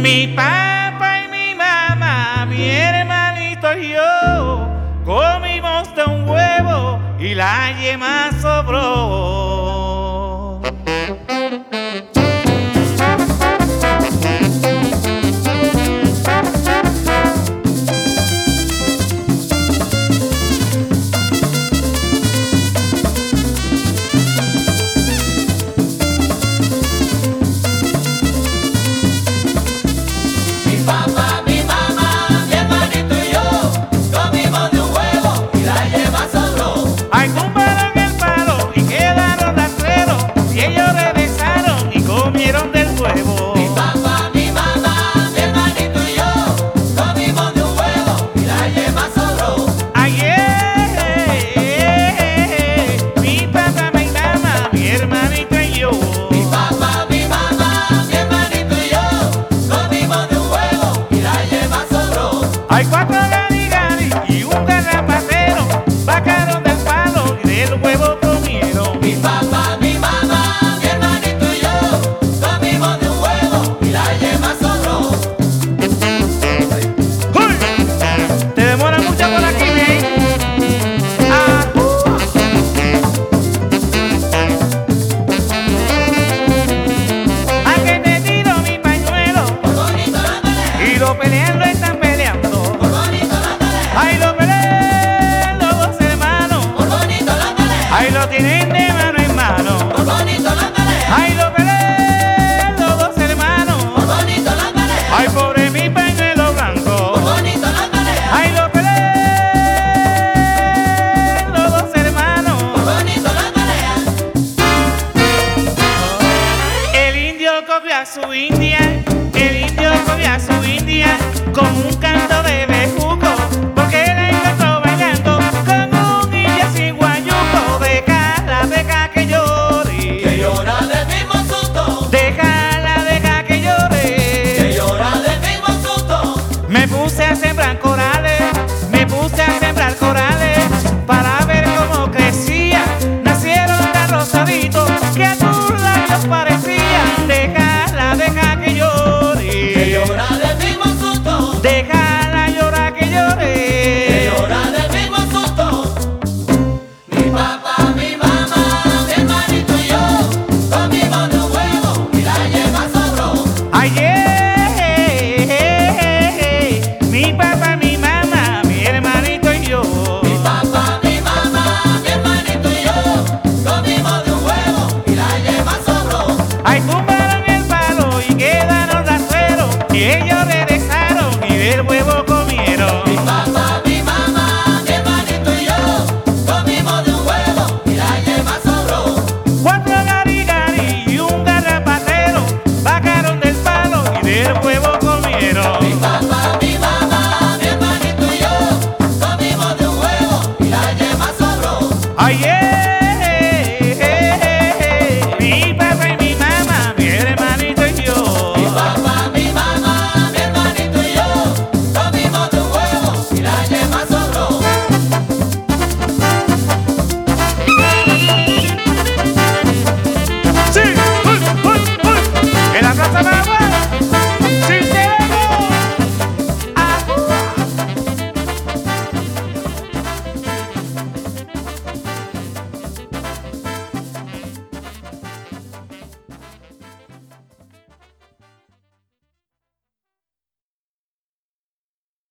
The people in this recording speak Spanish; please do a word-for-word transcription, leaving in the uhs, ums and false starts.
Mi papá y mi mamá, mi hermanito y yo comimos de un huevo y la yema sobró. Ay, tumbaron el palo y quedaron rastreros, y ellos regresaron y comieron del huevo. Mi papá, mi mamá, mi hermanito y yo comimos de un huevo y la yema sobró. Ay, eh, eh, eh, mi papá, mi mamá, mi hermanito y yo. Mi papá, mi mamá, mi hermanito y yo comimos de un huevo y la yema sobró. Hay cuatro ganigani y un garrapatero, bajaron del palo y del huevo comieron. Mi papá, mi mamá, mi hermanito y yo comimos de un huevo y la yema sobró. ¡Uy! Te demora mucho por aquí, ¿eh? Ah, uh. ¿A qué te tiro mi pañuelo? Por bonito la pelea, Y los peleando están peleando. por bonito la pelea, Ay, los pelean los dos hermanos. por bonito la pelea, Ay, lo tienen de mano en mano. por bonito la pelea, Ay, los pelean los dos hermanos. por bonito la pelea. Ay, por